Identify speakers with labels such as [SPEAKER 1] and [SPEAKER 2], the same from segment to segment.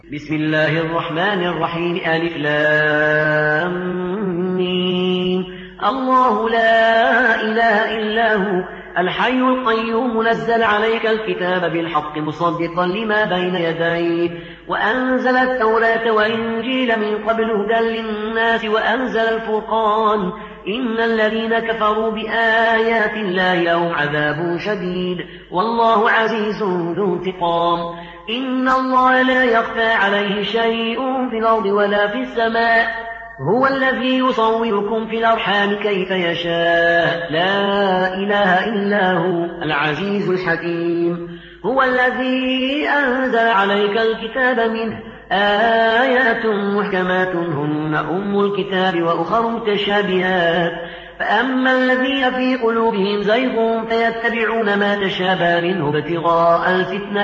[SPEAKER 1] بسم الله الرحمن الرحيم ألف لام ميم. الله لا إله إلا هو الحي القيوم نزل عليك الكتاب بالحق مصدقا لما بين يديه وأنزل التوراة والإنجيل من قبل هدى للناس وأنزل الفرقان إن الذين كفروا بآيات الله لهم عذاب شديد والله عزيز ذو انتقام. إن الله لا يخفى عليه شيء في الأرض ولا في السماء هو الذي يصوركم في الأرحام كيف يشاء لا إله إلا هو العزيز الحكيم. هو الذي أنزل عليك الكتاب منه آيات محكمات هن أم الكتاب وأخر متشابهات فأما الذين في قلوبهم زيغ فيتبعون ما تشابه منه ابتغاء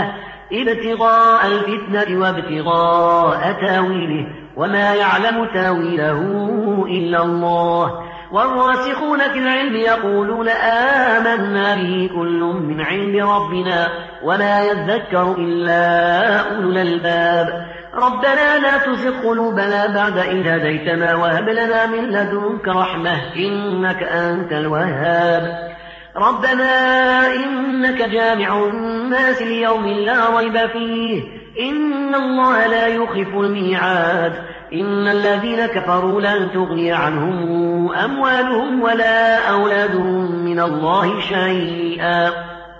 [SPEAKER 1] الفتنة وابتغاء تاويله وما يعلم تاويله إلا الله والراسخون في العلم يقولون آمنا به كل من عند ربنا وما يذكر إلا أولو الألباب. ربنا لا تزغ قلوبنا بعد إذ هديتنا وهب لنا من لدنك رحمة إنك أنت الوهاب. ربنا إنك جامع الناس ليوم لا ريب فيه إن الله لا يخلف الميعاد. إن الذين كفروا لن تغني عنهم أموالهم ولا أولادهم من الله شيئا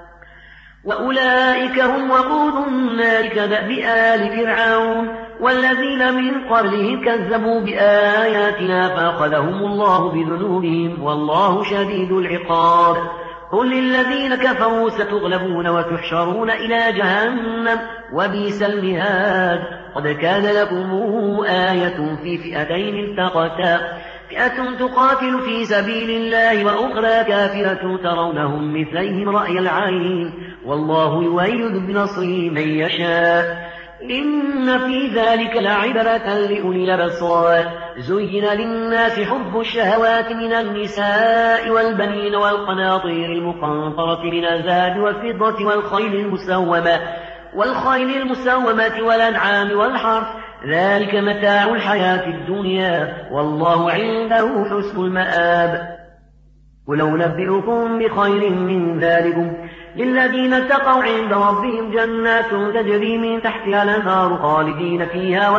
[SPEAKER 1] وأولئك هم وقود النار كدأب آل فرعون والذين من قبلهم كذبوا بآياتنا فأخذهم الله بذنوبهم والله شديد العقاب. قل للذين كفروا ستغلبون وتحشرون إلى جهنم وبئس المهاد. قد كان لكم آية في فئتين التقتا فئة تقاتل في سبيل الله وأخرى كافرة ترونهم مثليهم رأي العين والله يؤيد بنصره من يشاء إن في ذلك لعبرة لأولي الأبصار. زين للناس حب الشهوات من النساء والبنين والقناطير المقنطرة من الذهب والفضة والخيل المسومة والأنعام والحرث ذلك متاع الحياة الدنيا والله عنده حسن المآب. ولو نبئكم بخير من ذلكم للذين اتقوا عند ربهم جنات تجري من تحتها الأنهار خالدين فيها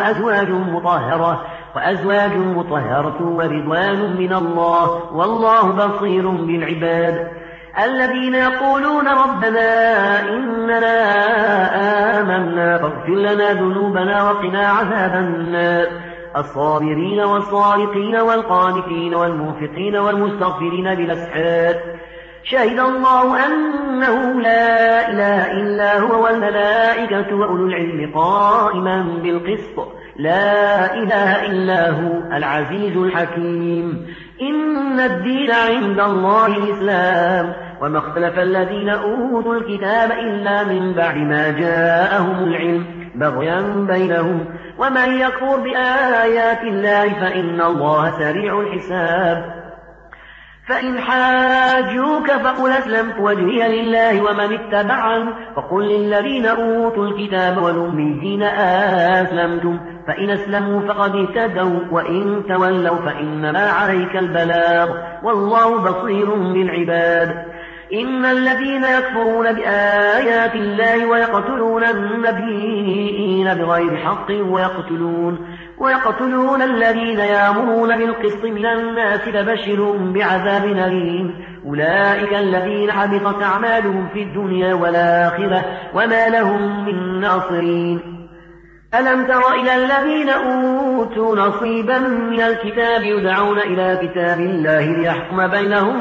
[SPEAKER 1] وأزواج مطهرة ورضوان من الله والله بصير بالعباد. الذين يقولون ربنا إننا آمنا فاغفر لنا ذنوبنا وقنا عذاب النار. الصابرين والصادقين والقانتين والمنفقين والمستغفرين بالأسحار. شهد الله أنه لا إله إلا هو والملائكة وأولو العلم قائما بالقسط لا إله إلا هو العزيز الحكيم. إن الدين عند الله الإسلام وما اختلف الذين أوتوا الكتاب إلا من بعد ما جاءهم العلم بغيا بينهم ومن يكفر بآيات الله فإن الله سريع الحساب. فإن حاجوك فقل أسلمت وجهي لله ومن اتبعني وقل للذين أوتوا الكتاب والأميين أسلمتم فإن أسلموا فقد اهتدوا وإن تولوا فإنما عليك البلاغ والله بصير بالعباد. إن الذين يكفرون بآيات الله ويقتلون النبيين بغير حق ويقتلون الذين يأمرون بالقسط من الناس فبشرهم بعذاب أليم. أولئك الذين حبطت أعمالهم في الدنيا والآخرة وما لهم من ناصرين. ألم تر إلى الذين أوتوا نصيبا من الكتاب يدعون إلى كتاب الله ليحكم بينهم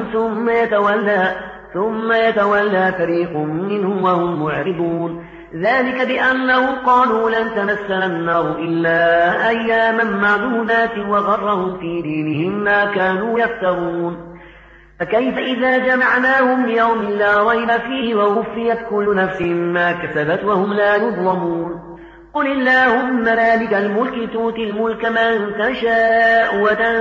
[SPEAKER 1] ثم يتولى فريق منهم وهم معرضون. ذلك بأنهم قالوا لن تمسنا النار إلا أياما معدودات وغرهم في دينهم ما كانوا يفترون. فكيف إذا جمعناهم ليوم لا ريب فيه ووفيت كل نفس ما كسبت وهم لا يظلمون. قل اللهم مالك الملك تؤتي الملك من تشاء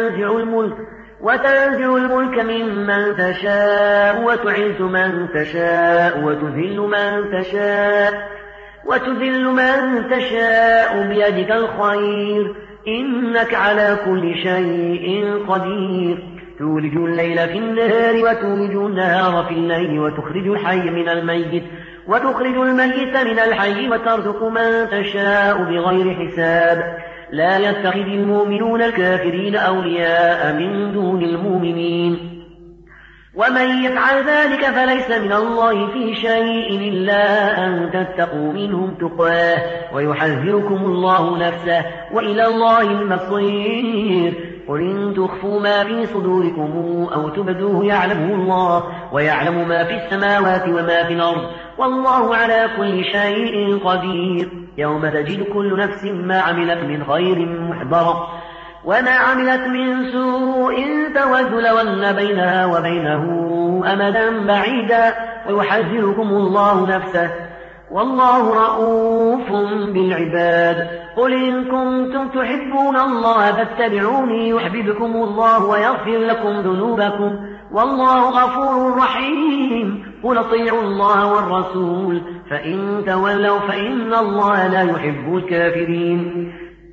[SPEAKER 1] وتنزع الملك ممن تشاء وتعز من تشاء وتذل من تشاء وتذل من تشاء بيدك الخير إنك على كل شيء قدير تولج الليل في النهار وتولج النهار في الليل وتخرج الحي من الميت وتخرج الميت من الحي وترزق من تشاء بغير حساب لا يتخذ المؤمنون الكافرين أولياء من دون المؤمنين ومن يفعل ذلك فليس من الله في شيء إلا أن تتقوا منهم تقاه ويحذركم الله نفسه وإلى الله المصير قل إن تخفوا ما في صدوركم أو تبدوه يعلمه الله ويعلم ما في السماوات وما في الأرض والله على كل شيء قدير يوم تجد كل نفس ما عملت من خير محضرا وما عملت من سوء تود لو أن بينها وبينه أمدا بعيدا ويحذركم الله نفسه والله رؤوف بالعباد قل إن كنتم تحبون الله فاتبعوني يحببكم الله ويغفر لكم ذنوبكم والله غفور رحيم قل اطيعوا الله والرسول فإن تولوا فإن الله لا يحب الكافرين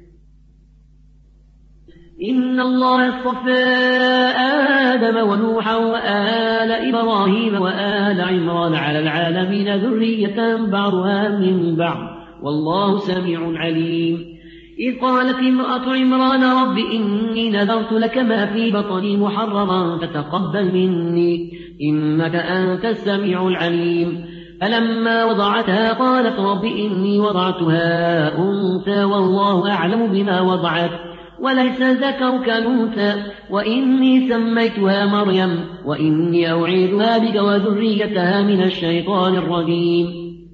[SPEAKER 1] إن الله اصطفى آدم ونوحا وآل إبراهيم وآل عمران على العالمين ذرية بعضها من بعض والله سميع عليم إذ قالت امرأة عمران رب إني نذرت لك ما في بطني محررا فتقبل مني إنك أنت السميع العليم فلما وضعتها قالت رب إني وضعتها أنثى والله أعلم بما وضعت وليس ذكر كالأنثى وإني سميتها مريم وإني أعيذها بك وذريتها من الشيطان الرجيم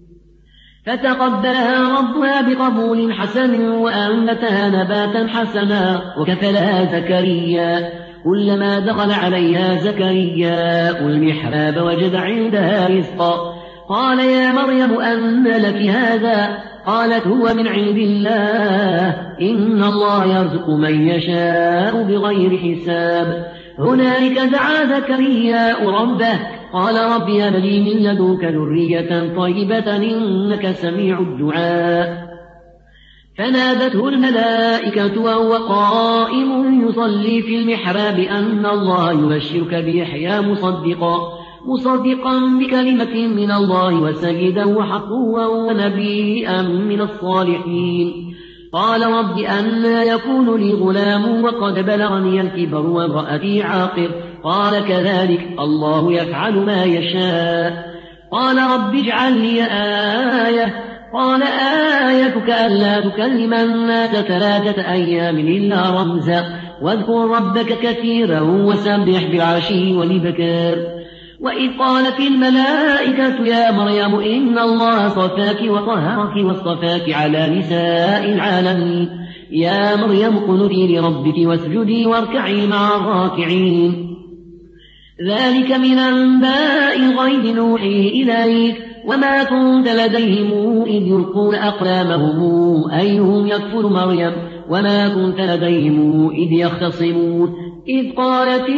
[SPEAKER 1] فتقبلها ربها بقبول حسن وأنبتها نباتا حسنا وكفلها زكريا كلما دخل عليها زكريا المحراب وجد عندها رزقا قال يا مريم أن لك هذا قالت هو من عند الله إن الله يرزق من يشاء بغير حساب هنالك دعا زكريا ربه قال رب هب لي من لدنك ذرية طيبة إنك سميع الدعاء فنادته الملائكة وهو قائم يصلي في المحراب أن الله يبشرك بيحيى مصدقا بكلمة من الله وسيدا وحقوا ونبيا من الصالحين قال رب أنى يكون لي غلام وقد بلغني الكبر وامرأتي عاقر قال كذلك الله يفعل ما يشاء قال رب اجعل لي آية قال آيتك ألا تكلم الناس 3 أيام إلا رمزا واذكر ربك كثيرا وسبح بالعشي والإبكار وإذ قالت الملائكة يا مريم إن الله صفاك وطهرك واصطفاك على نساء العالمين يا مريم اقنتي لربك واسجدي واركعي مع الراكعين ذلك من أنباء الغيب نوحيه إليك وما كنت لديهم إذ يلقون أقلامهم أيهم يكفر مريم وما كنت لديهم إذ يختصمون إذ قالت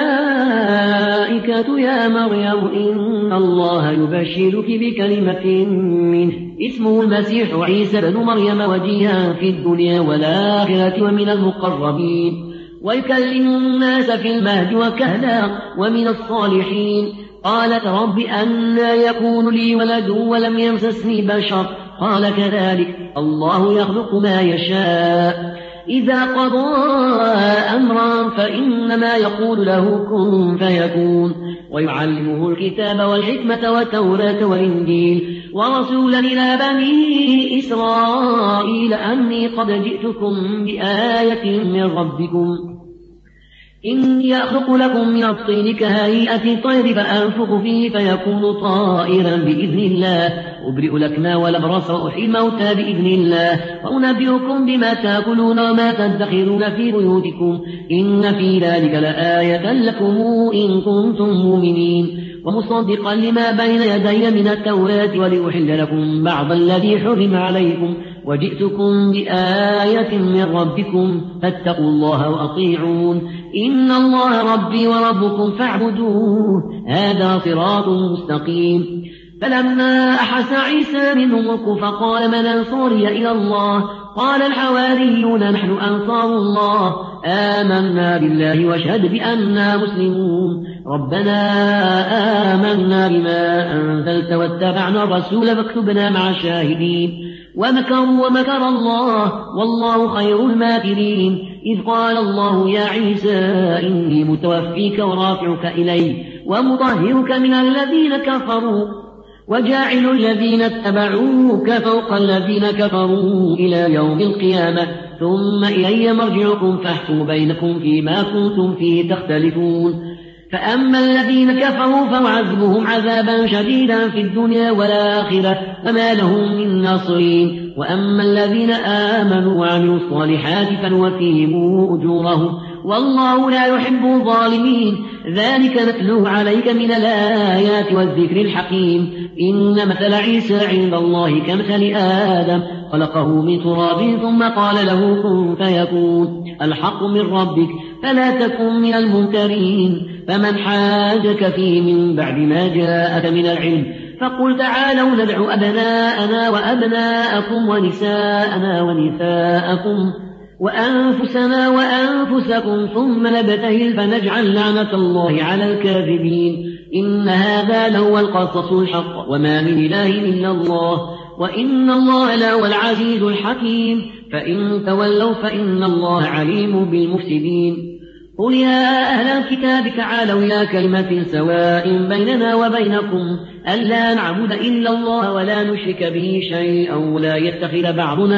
[SPEAKER 1] الملائكة يا مريم إن الله يبشرك بكلمة منه اسمه المسيح عيسى بن مريم وجيها في الدنيا والآخرة ومن المقربين ويكلم الناس في المهد وكهلا ومن الصالحين قالت رب أنى يكون لي ولد ولم يمسسني بشر قال كذلك الله يخلق ما يشاء إذا قضى أمرا فإنما يقول له كن فيكون ويعلمه الكتاب والحكمة والتوراة والإنجيل ورسولا إلى بني إسرائيل أني قد جئتكم بآية من ربكم إني أخلق لكم من الطين كهيئة الطير فأنفخ فيه فيكون طائرا بإذن الله أبرئ الأكمى والأبرص وأحيي الموتى بإذن الله وأنبئكم بما تأكلون وما تدخرون في بيوتكم إن في ذلك لآية لكم إن كنتم مؤمنين ومصدقا لما بين يدي من التوراة ولأحل لكم بعض الذي حرم عليكم وجئتكم بآية من ربكم فاتقوا الله وأطيعون إن الله ربي وربكم فاعبدوه هذا صراط مستقيم فلما أحس عيسى منهم الكفر قال من أنصاري إلى الله قال الحواريون نحن أنصار الله آمنا بالله واشهد بأننا مسلمون ربنا آمنا بما أنزلت واتبعنا الرسول فاكتبنا مع الشاهدين ومكروا ومكر الله والله خير الماكرين إذ قال الله يا عيسى إني متوفيك ورافعك إلي ومطهرك من الذين كفروا وجاعل الذين اتبعوك فوق الذين كفروا إلى يوم القيامة ثم إلي مرجعكم فاحكم بينكم فيما كنتم فيه تختلفون فأما الذين كفروا فوعذبهم عذابا شديدا في الدنيا والآخرة وما لهم من ناصرين وأما الذين آمنوا وعملوا الصالحات فنوفيهم أجورهم والله لا يحب الظالمين ذلك نتلوه عليك من الآيات والذكر الحكيم إن مثل عيسى عند الله كمثل آدم خلقه من تراب ثم قال له كن فيكون الحق من ربك فلا تكن من الممترين فمن حاجك فيه من بعد ما جاءك من العلم فقل تعالوا ندع أبناءنا وأبناءكم ونساءنا ونساءكم وأنفسنا وأنفسكم ثم نبتهل فنجعل لعنة الله على الكاذبين إن هذا لهو القصص الحق وما من إله إلا الله وإن الله لهو العزيز الحكيم فإن تولوا فإن الله عليم بالمفسدين قل يا أهل الكتاب تعالوا إلى كلمة سواء بيننا وبينكم ألا نعبد إلا الله ولا نشرك به شيئا ولا يتخذ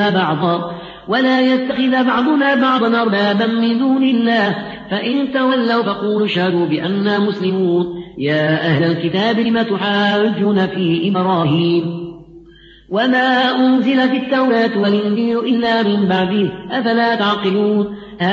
[SPEAKER 1] بعضنا بعضا أربابا من دون الله فإن تولوا فقولوا اشهدوا بأننا مسلمون يا أهل الكتاب لم تحاجون في إبراهيم وما أنزلت التوراة والإنجيل إلا من بعده أفلا تعقلون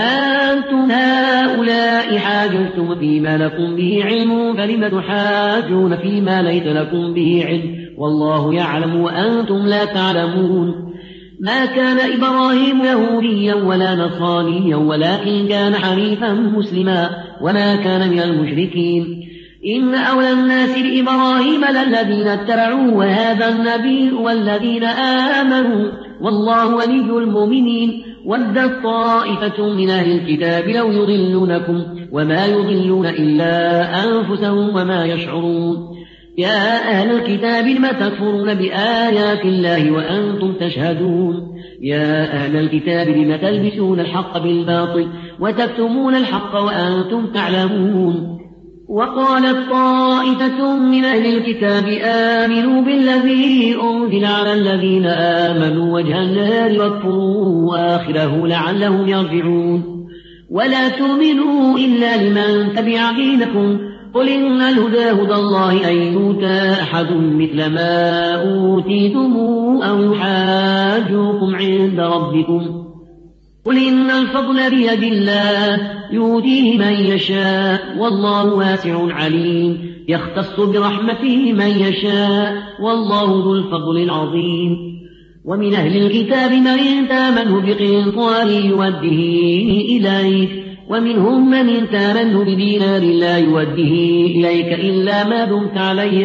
[SPEAKER 1] أنتم هؤلاء حاجزتم فيما لكم به علم فلم تحاجون فيما ليس لكم به علم والله يعلم وأنتم لا تعلمون ما كان إبراهيم يهوديا ولا نصرانيا ولكن كان حنيفا مسلما وما كان من المشركين إن أولى الناس بإبراهيم للذين اتبعوه وهذا النبي والذين آمنوا والله ولي المؤمنين ودت طائفة من أهل الكتاب لو يضلونكم وما يضلون إلا أنفسهم وما يشعرون يا أهل الكتاب لم تكفرون بآيات الله وأنتم تشهدون يا أهل الكتاب لم تلبسون الحق بالباطل وتكتمون الحق وأنتم تعلمون وقالت طائفة من أهل الكتاب آمنوا بالذي أنزل على الذين آمنوا وجه النهار واكفروا آخره لعلهم يرجعون ولا تؤمنوا إلا لمن تبع دينكم قل إن الهدى هدى الله أن يؤتى أحد مثل ما أوتيتم أو يحاجوكم عند ربكم قل إن الفضل بيد الله يؤتيه من يشاء والله واسع عليم يختص برحمته من يشاء والله ذو الفضل العظيم ومن أهل الكتاب من تامنه بقنطار يوده إليك ومنهم من تامنه بدينار لا يوده إليك إلا ما دمت عليه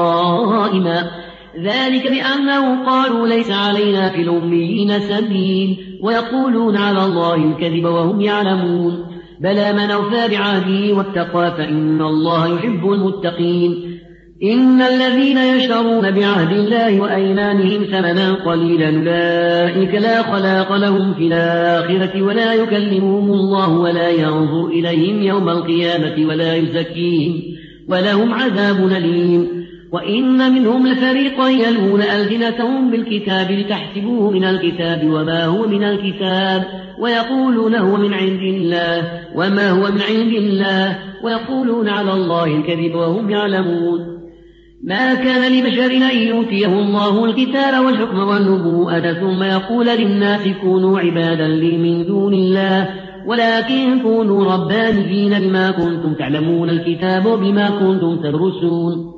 [SPEAKER 1] قائما ذلك بأنه قالوا ليس علينا في الأميين سبيل ويقولون على الله الكذب وهم يعلمون بلى من أوفى بعهده واتقى فإن الله يحب المتقين إن الذين يشترون بعهد الله وأيمانهم ثمنا قليلا أولئك لا خلاق لهم في الآخرة ولا يكلمهم الله ولا ينظر إليهم يوم القيامة ولا يزكيهم ولهم عذاب أليم وإن منهم لفريقا يلوون ألسنتهم بالكتاب لتحسبوه من الكتاب وما هو من الكتاب ويقولون هو من عند الله وما هو من عند الله ويقولون على الله الكذب وهم يعلمون ما كان لبشر أن يؤتيه الله الكتاب والحكم والنبوءة ثم يقول للناس كونوا عبادا لي من دون الله ولكن كونوا ربانيين بما كنتم تعلمون الكتاب وبما كنتم تدرسون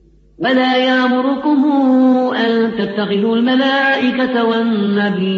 [SPEAKER 1] ولا يأمركم أن تتخذوا الملائكة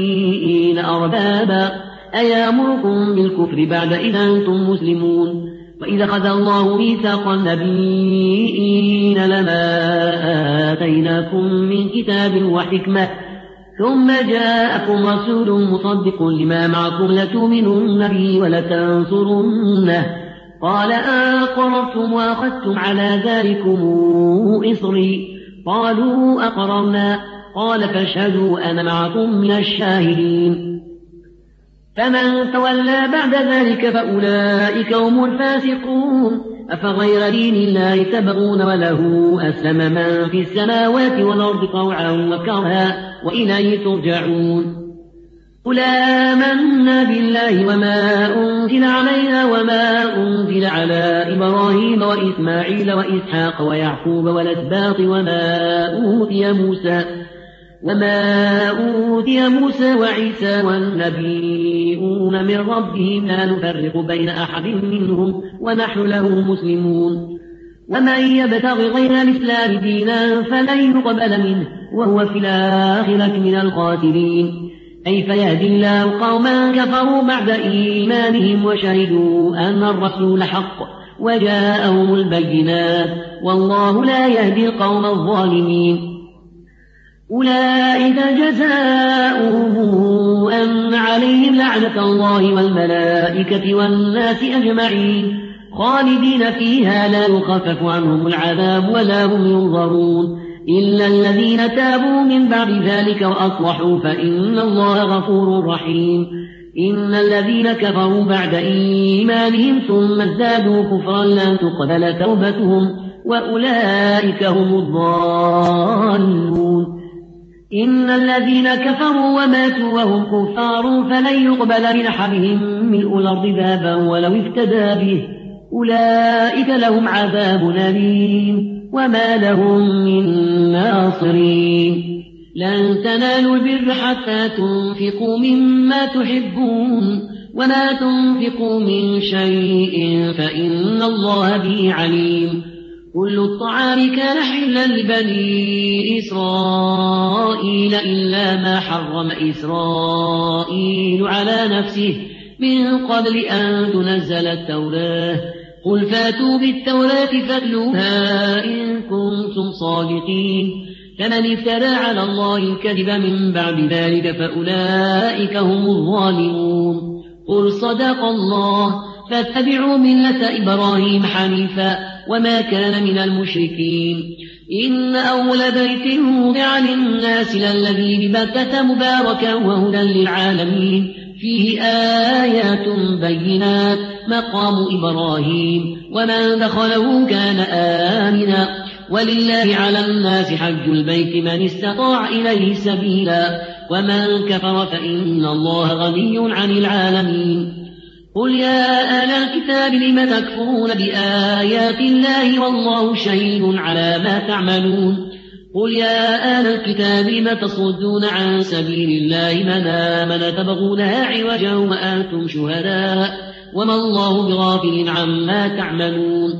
[SPEAKER 1] والنبيين أربابا أيامركم بالكفر بعد إذ أنتم مسلمون وإذا أخذ الله ميثاق النبيين لما آتيناكم من كتاب وحكمة ثم جاءكم رسول مصدق لما معكم لتؤمنن به ولتنصرنه قال أقررتم وأخذتم على ذلكم إصري قالوا أقررنا قال فاشهدوا أنا معكم من الشاهدين فمن تولى بعد ذلك فأولئك هم الفاسقون أفغير دين الله تبغون وله أسلم من في السماوات والأرض طوعا وكرها وإليه ترجعون قل آمنا بالله وما أنزل علينا وما أنزل على إبراهيم وإسماعيل وإسحاق ويعقوب والأسباط وما أوتي موسى وعيسى والنبيون من ربهم لا نفرق بين أحد منهم ونحن له مسلمون ومن يبتغ غير الإسلام دينا فلن يقبل منه وهو في الآخرة من الخاسرين كيف يهدي الله قوما كفروا بعد إيمانهم وشهدوا أن الرسول حق وجاءهم البينات والله لا يهدي القوم الظالمين أولئك جزاؤهم أن عليهم لعنة الله والملائكة والناس أجمعين خالدين فيها لا يخفف عنهم العذاب ولا هم ينظرون إلا الذين تابوا من بعد ذلك وأصلحوا فإن الله غفور رحيم إن الذين كفروا بعد إيمانهم ثم ازدادوا كفرا لن تقبل توبتهم وأولئك هم الضالون إن الذين كفروا وماتوا وهم كفار فلن يقبل من أحدهم ملء الأرض ذهبا ولو افتدى به أولئك لهم عذاب أليم وما لهم من ناصرين لن تنالوا البر حتى تنفقوا مما تحبون وما تنفقوا من شيء فإن الله به عليم كل الطعام كان حلا لبني إسرائيل إلا ما حرم إسرائيل على نفسه من قبل أن تنزل التوراة قل فاتوا بالتوراة فاتلوها إن كنتم صادقين فمن افترى على الله الكذب من بعد ذلك فأولئك هم الظالمون قل صدق الله فاتبعوا ملة إبراهيم حنيفا وما كان من المشركين إن أول بيت وضع للناس للذي ببكة مباركا وهدى للعالمين فيه آيات بينات مقام إبراهيم ومن دخله كان آمنا ولله على الناس حج البيت من استطاع إليه سبيلا ومن كفر فإن الله غني عن العالمين قل يا أهل الكتاب لم تكفرون بآيات الله والله شهيد على ما تعملون قل يا أهل الكتاب لم تصدون عن سبيل الله من آمن تبغونها عوجا وأنتم شهداء وما الله بغافل عما تعملون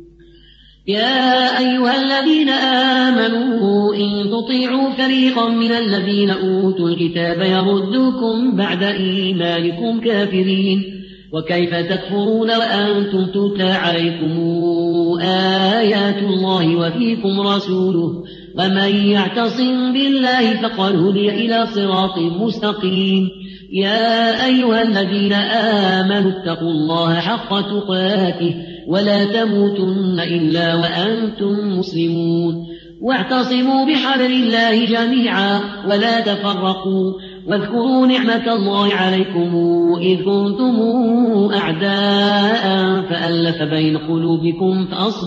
[SPEAKER 1] يا أيها الذين آمنوا إن تطيعوا فريقا من الذين أوتوا الكتاب يردوكم بعد إيمانكم كافرين وكيف تكفرون وأنتم تتلى عليكم آيات الله وفيكم رسوله ومن يعتصم بالله فقد هدي إلى صراط مستقيم يا أيها الذين آمنوا اتقوا الله حق تقاته ولا تموتن إلا وأنتم مسلمون واعتصموا بحبل الله جميعا ولا تفرقوا واذكروا نعمة الله عليكم إذ كنتم أعداء فألف بين قلوبكم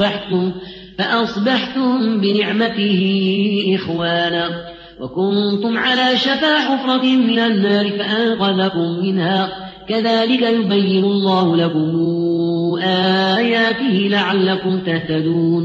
[SPEAKER 1] فأصبحتم بنعمته إخوانا وكنتم على شفا حفرة من النار فأنقذكم منها كذلك يبين الله لكم آياته لعلكم تهتدون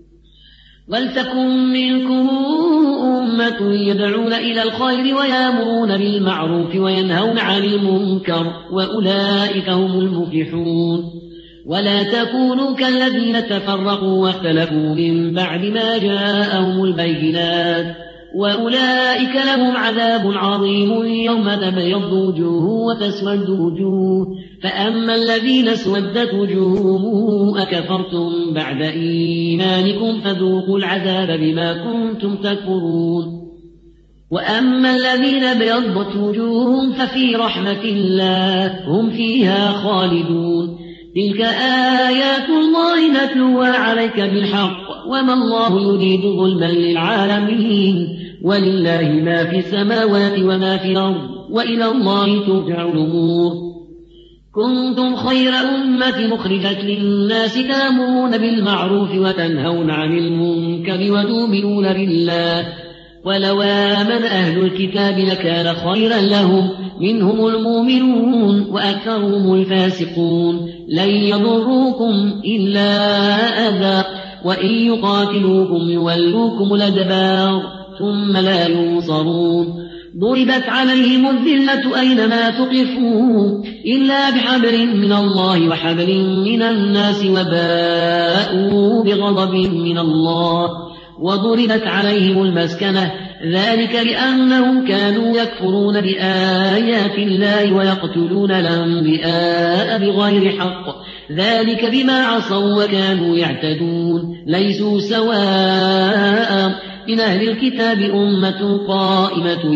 [SPEAKER 1] ولتكن منكم أمة يدعون إلى الخير ويأمرون بالمعروف وينهون عن المنكر وأولئك هم المفلحون ولا تكونوا كالذين تفرقوا واختلفوا من بعد ما جاءهم البينات وأولئك لهم عذاب عظيم يوم تبيض وجوه وتسود وجوه فأما الذين اسودت وجوههم أكفرتم بعد إيمانكم فذوقوا العذاب بما كنتم تكفرون وأما الذين ابيضت وجوههم ففي رحمة الله هم فيها خالدون تلك آيات الله نتلوها عليك بالحق وما الله يريد ظلما للعالمين ولله ما في السماوات وما في الأرض وإلى الله ترجع الأمور كنتم خير أمة مخرجت للناس تأمرون بالمعروف وتنهون عن المنكر وتؤمنون بالله ولو آمن أهل الكتاب لكان خيرا لهم منهم المؤمنون وأكثرهم الفاسقون لن يضروكم إلا أذى وإن يقاتلوكم يولوكم الأدبار ثم لا ينصرون ضربت عليهم الذلة أينما ثقفوا إلا بحبل من الله وحبل من الناس وباءوا بغضب من الله وضربت عليهم المسكنة ذلك لأنهم كانوا يكفرون بآيات الله ويقتلون الأنبياء بغير حق ذلك بما عصوا وكانوا يعتدون ليسوا سواء من أهل الكتاب أمة قائمة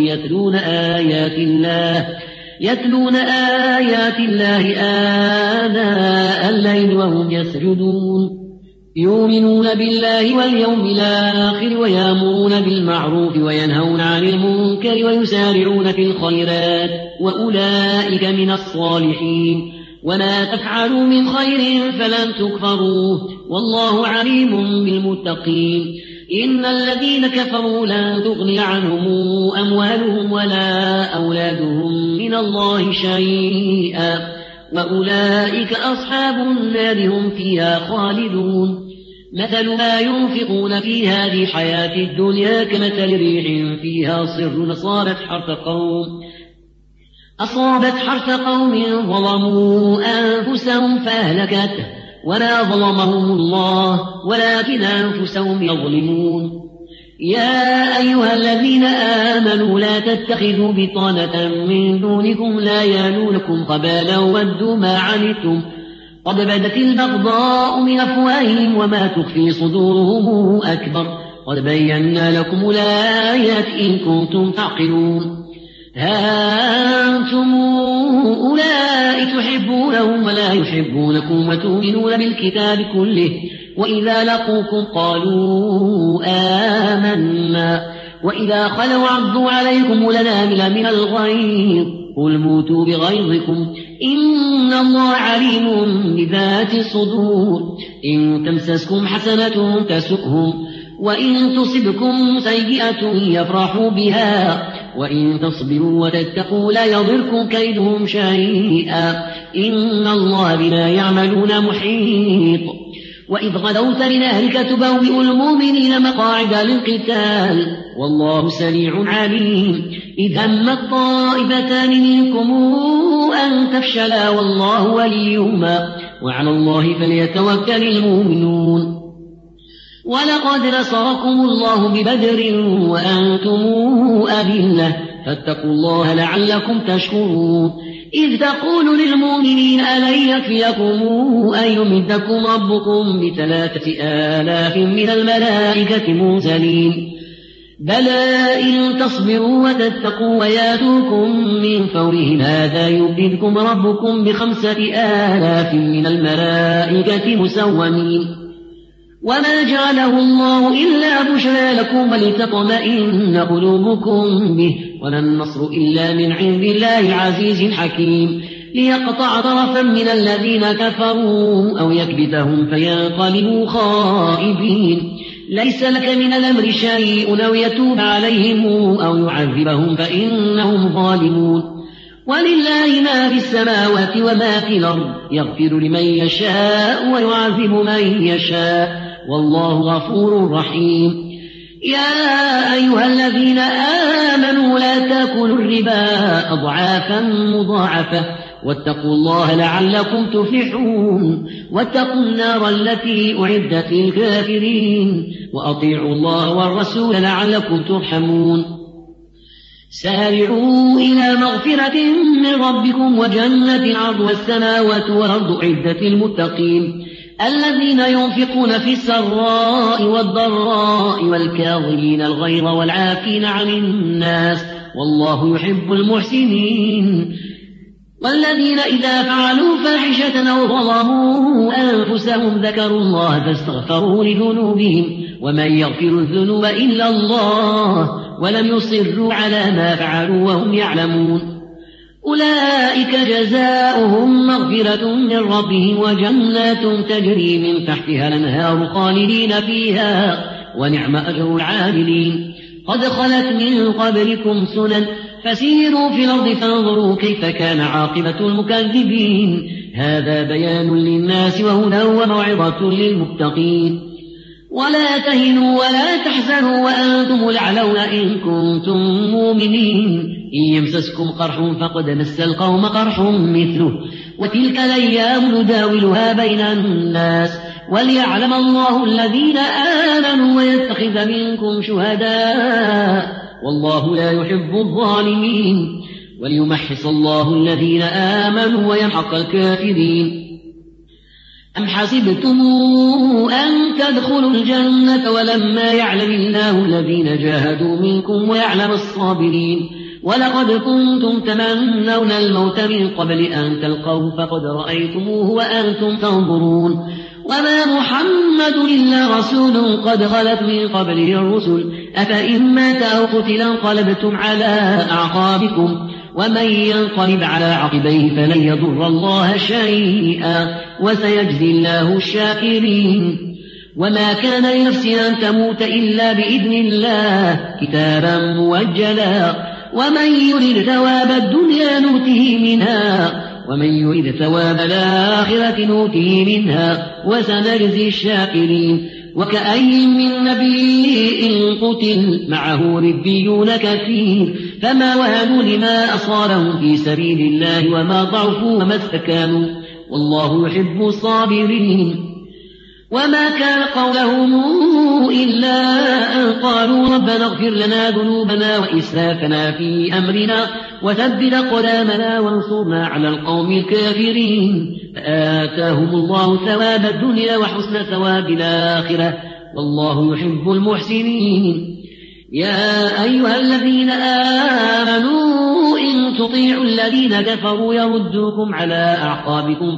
[SPEAKER 1] يتلون آيات الله آناء الليل وهم يسجدون يؤمنون بالله واليوم الآخر ويأمرون بالمعروف وينهون عن المنكر ويسارعون في الخيرات وأولئك من الصالحين وما تفعلوا من خير فلن تكفروه والله عليم بالمتقين إن الذين كفروا لن تغني عنهم أموالهم ولا أولادهم من الله شيئا وأولئك أصحاب النار هم فيها خالدون مثل ما ينفقون في هذه الحياة الدنيا كمثل ريح فيها صر أصابت حرث قوم ظلموا أنفسهم فأهلكته ولا ظلمهم الله ولكن أنفسهم يظلمون يا أيها الذين آمنوا لا تتخذوا بطانة من دونكم لا يالونكم خبالا ودوا ما عنتم قد بدت البغضاء من أفواههم وما تخفي صدورهم أكبر قد بينا لكم الآيات إن كنتم تعقلون ها أنتم أولئك تحبونهم ولا يحبونكم وتؤمنون بالكتاب كله وإذا لقوكم قالوا آمنا وإذا خلوا عضوا عليكم الأنامل من الغيظ قل موتوا بغيظكم إن الله عليم بذات الصدور إن تمسسكم حسنة تسؤهم وإن تصبكم سيئة يفرحوا بها وإن تصبروا وتتقوا لا يضركم كيدهم شيئا إن الله بما يعملون محيط وإذ غدوت من أهلك تبوئ المؤمنين مقاعد للقتال والله سميع عليم إذ همت طائفتان منكم أن تفشلا والله وليهما وعلى الله فليتوكل المؤمنون ولقد نصركم الله ببدر وأنتم أذلة فاتقوا الله لعلكم تشكرون إذ تقول للمؤمنين ألن يكفيكم أن يمدكم ربكم ب3,000 من الملائكة منزلين بلى إن تصبروا وتتقوا وياتوكم من فورهم هذا يمدكم ربكم ب5,000 من الملائكة مسومين وما جعله الله إلا بشرى لكم ولتطمئن قلوبكم به ولا النصر إلا من عند الله العزيز الحكيم ليقطع طرفا من الذين كفروا أو يكبتهم فينقلبوا خائبين ليس لك من الأمر شيء أو يتوب عليهم أو يعذبهم فإنهم ظالمون ولله ما في السماوات وما في الأرض يغفر لمن يشاء ويعذب من يشاء والله غفور رحيم يا أيها الذين آمنوا لا تأكلوا الربا أضعافا مضاعفة واتقوا الله لعلكم تفلحون واتقوا النار التي أعدت للكافرين وأطيعوا الله والرسول لعلكم ترحمون سارعوا إلى مغفرة من ربكم وجنة عرضها السماوات والأرض أعدت للمتقين الذين ينفقون في السراء والضراء والكاظمين الغيظ والعافين عن الناس والله يحب المحسنين والذين إذا فعلوا فاحشة أو ظلموا أنفسهم ذكروا الله فاستغفروا لذنوبهم ومن يغفر الذنوب إلا الله ولم يصروا على ما فعلوا وهم يعلمون أولئك جزاؤهم مغفرة من ربهم وجنات تجري من تحتها الأنهار خالدين فيها ونعم أجر العاملين قد خلت من قبلكم سنن فسيروا في الأرض فانظروا كيف كان عاقبة المكذبين هذا بيان للناس وهدى وموعظة للمتقين ولا تهنوا ولا تحزنوا وأنتم الأعلون إن كنتم مؤمنين إن يمسسكم قرح فقد مس القوم قرح مثله وتلك الأيام نداولها بين الناس وليعلم الله الذين آمنوا ويتخذ منكم شهداء والله لا يحب الظالمين وليمحص الله الذين آمنوا ويمحق الكافرين أم حسبتم أن تدخلوا الجنة ولما يعلم الله الذين جاهدوا منكم ويعلم الصابرين ولقد كنتم تمنون الموت من قبل أن تلقوه فقد رأيتموه وأنتم تنظرون وما محمد إلا رسول قد خلت من قبله الرسل أفإن مات أو قتل انقلبتم على أعقابكم ومن ينقلب على عقبيه فلن يضر الله شيئا وسيجزي الله الشاكرين وما كان لنفس أن تموت إلا بإذن الله كتابا موجلا ومن يرد ثواب الدنيا نؤته منها ومن يرد ثواب الآخرة نؤته منها وسنجزي الشاكرين وكأي من نبي قتل معه ربيون كثير فما وهنوا لما أصابهم في سبيل الله وما ضعفوا وما استكانوا والله يحب الصابرين وما كان قولهم إلا أن قالوا ربنا اغفر لنا ذنوبنا وإسرافنا في أمرنا وثبت أقدامنا وانصرنا على القوم الكافرين فآتاهم الله ثواب الدنيا وحسن ثواب الآخرة والله يحب المحسنين يا أيها الذين آمنوا إن تطيعوا الذين كفروا يردوكم على أعقابكم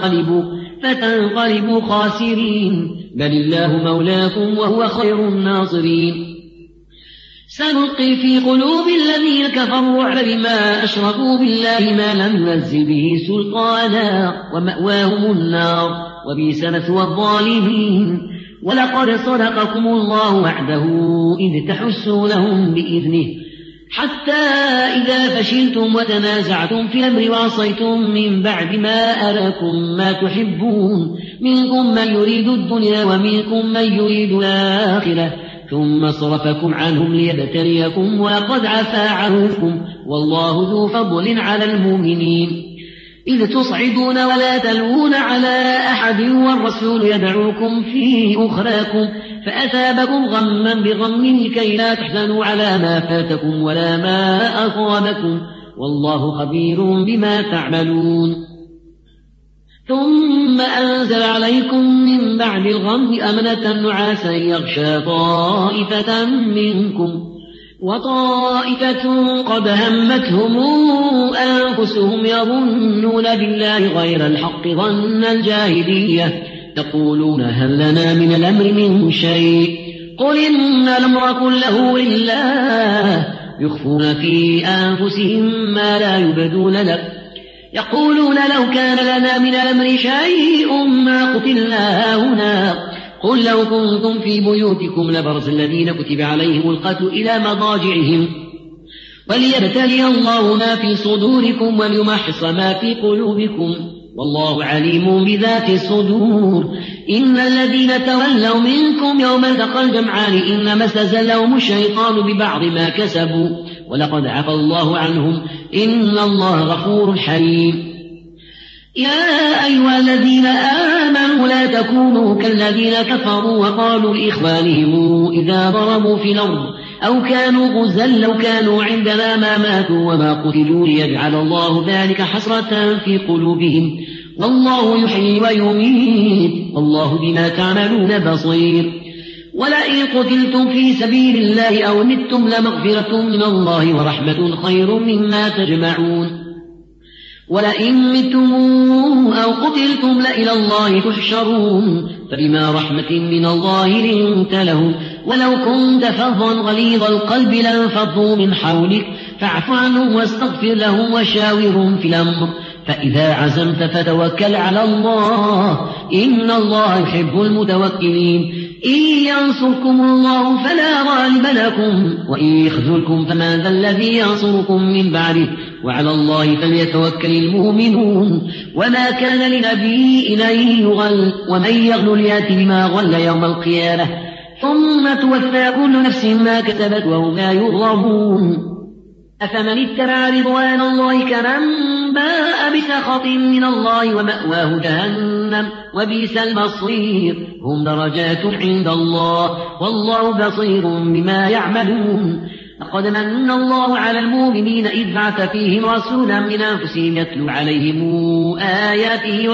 [SPEAKER 1] فتنقلبوا خاسرين بل الله مولاكم وهو خير الناصرين سنلقي في قلوب الذين كفروا الرعب بما أشركوا بالله ما لم ينزل به سلطانا ومأواهم النار وبئس مثوى الظالمين ولقد صدقكم الله وعده إذ تحسونهم بإذنه حتى إذا فشلتم وتنازعتم في الأمر وعصيتم من بعد ما أراكم ما تحبون منكم من يريد الدنيا ومنكم من يريد الآخرة ثم صرفكم عنهم ليبتليكم ولقد عفا عنكم والله ذو فضل على المؤمنين إذ تصعدون ولا تلوون على أحد والرسول يدعوكم في أخراكم فأثابكم غما بغم لكي لا تحزنوا على ما فاتكم ولا ما أصابكم والله خبير بما تعملون ثم أنزل عليكم من بعد الغم أمنة نعاسا يغشى طائفة منكم وطائفة قد همتهم أنفسهم يظنون بالله غير الحق ظن الجاهلية يقولون هل لنا من الأمر من شيء قل إن الأمر كله لله يخفون في أنفسهم ما لا يبدون لك يقولون لو كان لنا من الأمر شيء ما قتلنا هنا قل لو كنتم في بيوتكم لبرز الذين كتب عليهم القتل إلى مضاجعهم وليبتلي الله ما في صدوركم وليمحص ما في قلوبكم والله عليم بذات الصدور إن الذين تولوا منكم يوم التقى الجمعان إنما استزلهم الشيطان ببعض ما كسبوا ولقد عفى الله عنهم إن الله غفور حليم يا أيها الذين آمنوا لا تكونوا كالذين كفروا وقالوا لإخوانهم إذا ضربوا في الأرض أو كانوا غزا لو كانوا عندنا ما ماتوا وما قتلوا ليجعل الله ذلك حسرة في قلوبهم والله يحيي ويميت والله بما تعملون بصير. ولئن قتلتم في سبيل الله أو متم لمغفرة من الله ورحمة خير مما تجمعون. ولئن متم أو قتلتم لإلى الله تحشرون فبما رحمة من الله لنت لهم ولو كنت فظا غليظ القلب لانفضوا من حولك فاعف عنهم واستغفر لهم وشاورهم في الأمر فإذا عزمت فتوكل على الله إن الله يحب المتوكلين. إن ينصركم الله فلا غالب لكم وإن يخذلكم فمن ذا الذي ينصركم من بعده وعلى الله فليتوكل المؤمنون. وما كان لنبي أن يغل ومن يغل يأت بما غل يوم القيامة ثم توفى كل نفس ما كسبت وهم لا يظلمون. أفمن اتبع رضوان الله كمن باء بسخط من الله ومأواه جهنم وبئس المصير. هم درجات عند الله والله بصير بما يعملون. لقد من الله على المؤمنين إذ بعث فيهم رسولا من أنفسهم يتلو عليهم آياته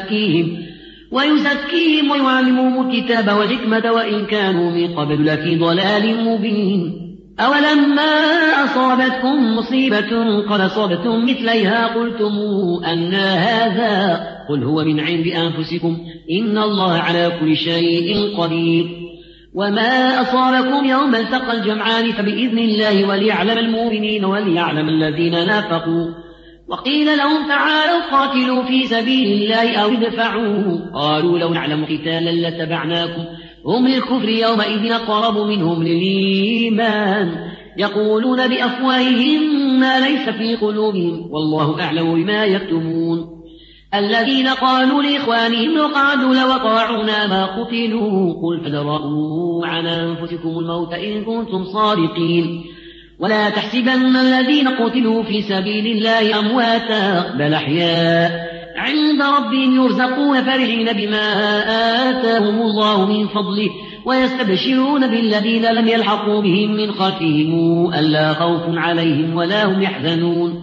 [SPEAKER 1] ويزكيهم ويعلمهم الكتاب والحكمة وإن كانوا من قبل لفي ضلال مبين. أولما أصابتكم مصيبة قد أصبتم مثليها قلتم أن هذا قل هو من عند أنفسكم إن الله على كل شيء قدير. وما أصابكم يوم التقى الجمعان فبإذن الله وليعلم المؤمنين وليعلم الذين نافقوا. وقيل لهم تعالوا قاتلوا في سبيل الله أو ادفعوا قالوا لو نعلم قتالا لاتبعناكم هم للكفر يومئذ أقرب منهم للإيمان يقولون بأفواههم ما ليس في قلوبهم والله أعلم بما يكتمون. الذين قالوا لإخوانهم لو قعدوا لوطاعونا ما قتلوا قل فادرءوا عن أنفسكم الموت إن كنتم صادقين. ولا تحسبن الذين قتلوا في سبيل الله أمواتا بل أحياء عند ربهم يرزقون فرحين بما آتاهم الله من فضله ويستبشرون بالذين لم يلحقوا بهم من خلفهم ألا خوف عليهم ولا هم يحزنون.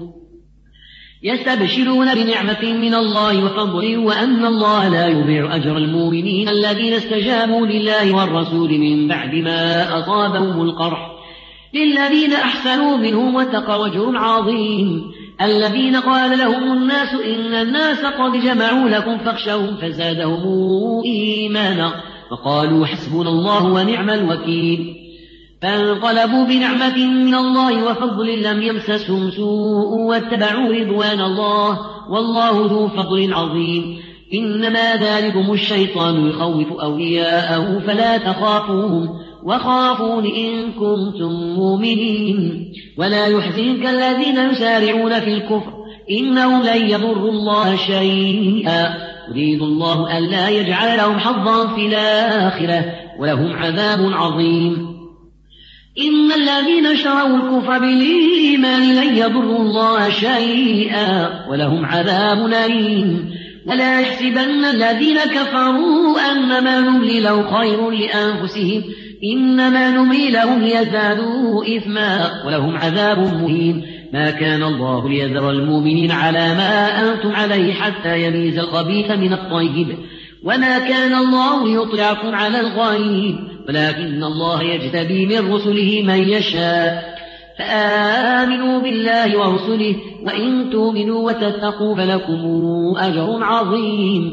[SPEAKER 1] يستبشرون بنعمة من الله وفضله وأن الله لا يضيع أجر المؤمنين الذين استجابوا لله والرسول من بعد ما أصابهم القرح للذين أحسنوا منهم واتقوا أجر عظيم. الذين قال لهم الناس إن الناس قد جمعوا لكم فاخشوهم فزادهم إيمانا وقالوا حسبنا الله ونعم الوكيل. فانقلبوا بنعمة من الله وفضل لم يمسسهم سوء واتبعوا رضوان الله والله ذو فضل عظيم. إنما ذلكم الشيطان يخوف أولياءه فلا تخافوهم وخافون إن كنتم مؤمنين. ولا يحزنك الذين يسارعون في الكفر إنهم لن يضروا الله شيئا يريد الله ألا يجعل لهم حظا في الآخرة ولهم عذاب عظيم. إن الذين شروا الكفر بالإيمان لن يضروا الله شيئا ولهم عذاب أليم. ولا يحسبن الذين كفروا أنما نملي لهم خير لأنفسهم إنما نملي لهم ليزدادوا إثما ولهم عذاب مهين. ما كان الله ليذر المؤمنين على ما أنتم عليه حتى يميز الخبيث من الطيب وما كان الله ليطلعكم على الغيب ولكن الله يجتبي من رسله من يشاء. فآمنوا بالله ورسله وإن تؤمنوا وتتقوا فلكم أجر عظيم.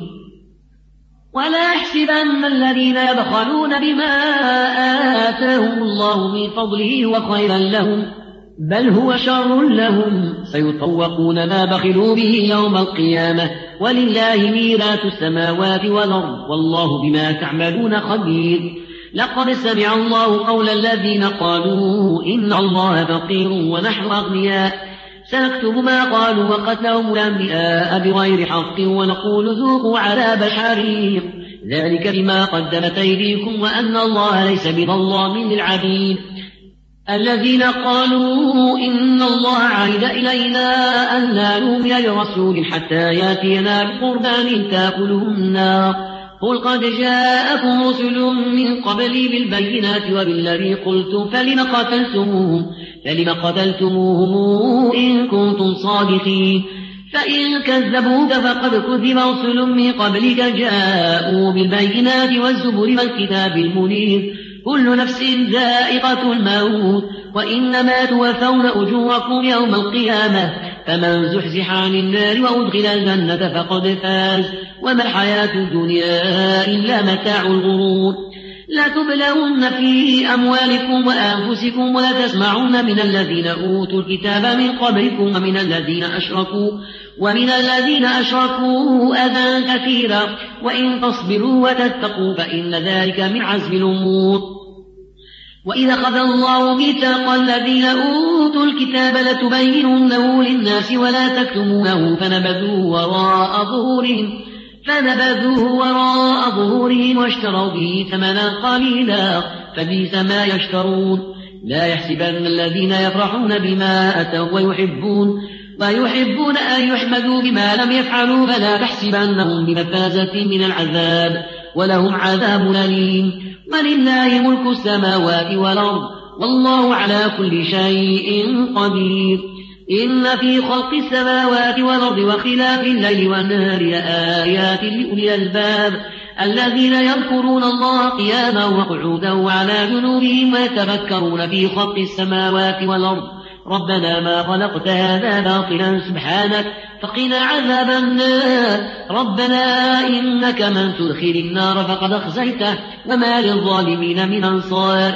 [SPEAKER 1] ولا يحسبن الذين يبخلون بما آتاهم الله من فضله وخيرا لهم بل هو شر لهم سيطوقون ما بخلوا به يوم القيامة ولله ميراث السماوات والأرض والله بما تعملون خبير. لقد سمع الله قول الذين قالوا إن الله فقير ونحن أغنياء سنكتب ما قالوا وقتلهم الأنبياء بغير حق ونقول ذوقوا عذاب الحريق ذلك بما قدمت أيديكم وأن الله ليس بظلام للعبيد. الذين قالوا إن الله عهد إلينا أن لا نؤمن لرسول حتى يأتينا بقربان تأكله النار قل قد جاءكم رسل من قبلي بالبينات وبالذي قلتم فلم قتلتموهم إن كنتم صادقين فإن كذبوك فقد كذب رسل من قبلك جاءوا بالبينات والزبر والكتاب المنير كل نفس ذائقة الموت وإنما توفون أجوركم يوم القيامة فمن زحزح عن النار وأدخل الجنة فقد فاز وما الحياة الدنيا إلا متاع الغرور لتبلون في أموالكم وأنفسكم ولتسمعون من الذين أوتوا الكتاب من قبلكم ومن الذين أشركوا أذى كثيرا وإن تصبروا وتتقوا فإن ذلك من عزم الأمور وإذا أخذ الله ميثاق الذين أوتوا الكتاب لتبيننه للناس ولا تكتمونه فنبذوه وراء ظهورهم واشتروا به ثمنا قليلا فبئس ما يشترون لا يحسبن الذين يفرحون بما أتوا ويحبون أن يحمدوا بما لم يفعلوا فلا تحسبنهم بمفازة من العذاب ولهم عذاب أليم ولله ملك السماوات والأرض والله على كل شيء قدير إن في خلق السماوات والأرض واختلاف الليل والنهار آيات لأولي الألباب الذين يذكرون الله قياما وقعودا وعلى جنوبهم ويتفكرون في خلق السماوات والأرض ربنا ما خلقت هذا باطلا سبحانك فقنا عذاب النار ربنا إنك من تدخل النار فقد أخزيته وما للظالمين من أنصار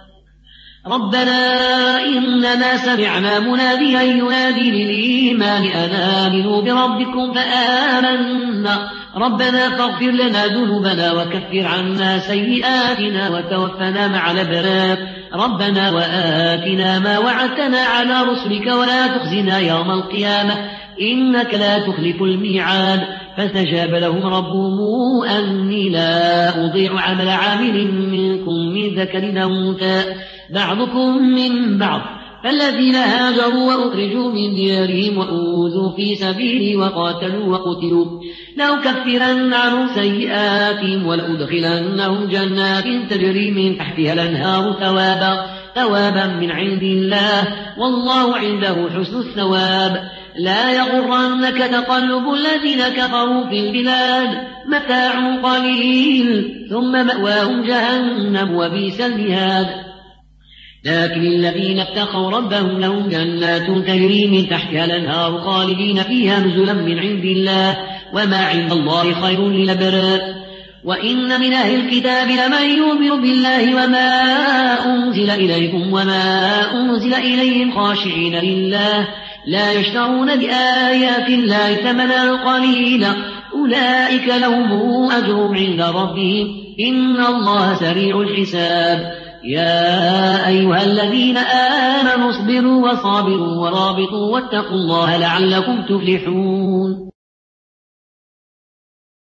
[SPEAKER 1] ربنا إننا سمعنا مناديا ينادي للإيمان أن آمنوا بربكم فآمنا ربنا فاغفر لنا ذنوبنا وكفر عنا سيئاتنا وتوفنا مع الأبرار ربنا وآتنا ما وعدتنا على رسلك ولا تخزنا يوم القيامة إنك لا تخلف الميعاد فاستجاب لهم ربهم أني لا أضيع عمل عامل منكم من ذكر أو أنثى بعضكم من بعض فالذين هاجروا وأخرجوا من ديارهم وأوذوا في سبيلي وقاتلوا وقتلوا لأكفرن عنهم سيئاتهم ولأدخلنهم جنات تجري من تحتها الأنهار ثوابا من عند الله والله عنده حسن الثواب لا يغرنك تقلب الذين كفروا في البلاد متاع قليل ثم مأواهم جهنم وبئس المهاد لكن الذين اتقوا ربهم لهم جنات تجري من تحتها الأنهار خالدين فيها نزلا من عند الله وما عند الله خير للأبرار وإن من أهل الكتاب لمن يؤمن بالله وما أنزل إليكم وما أنزل إليهم خاشعين لله لا يشترون بآيات الله ثمنا قليلا أولئك لهم أجر عند ربهم إن الله سريع الحساب يا أيها الذين آمنوا اصبروا وصابروا ورابطوا واتقوا الله لعلكم تفلحون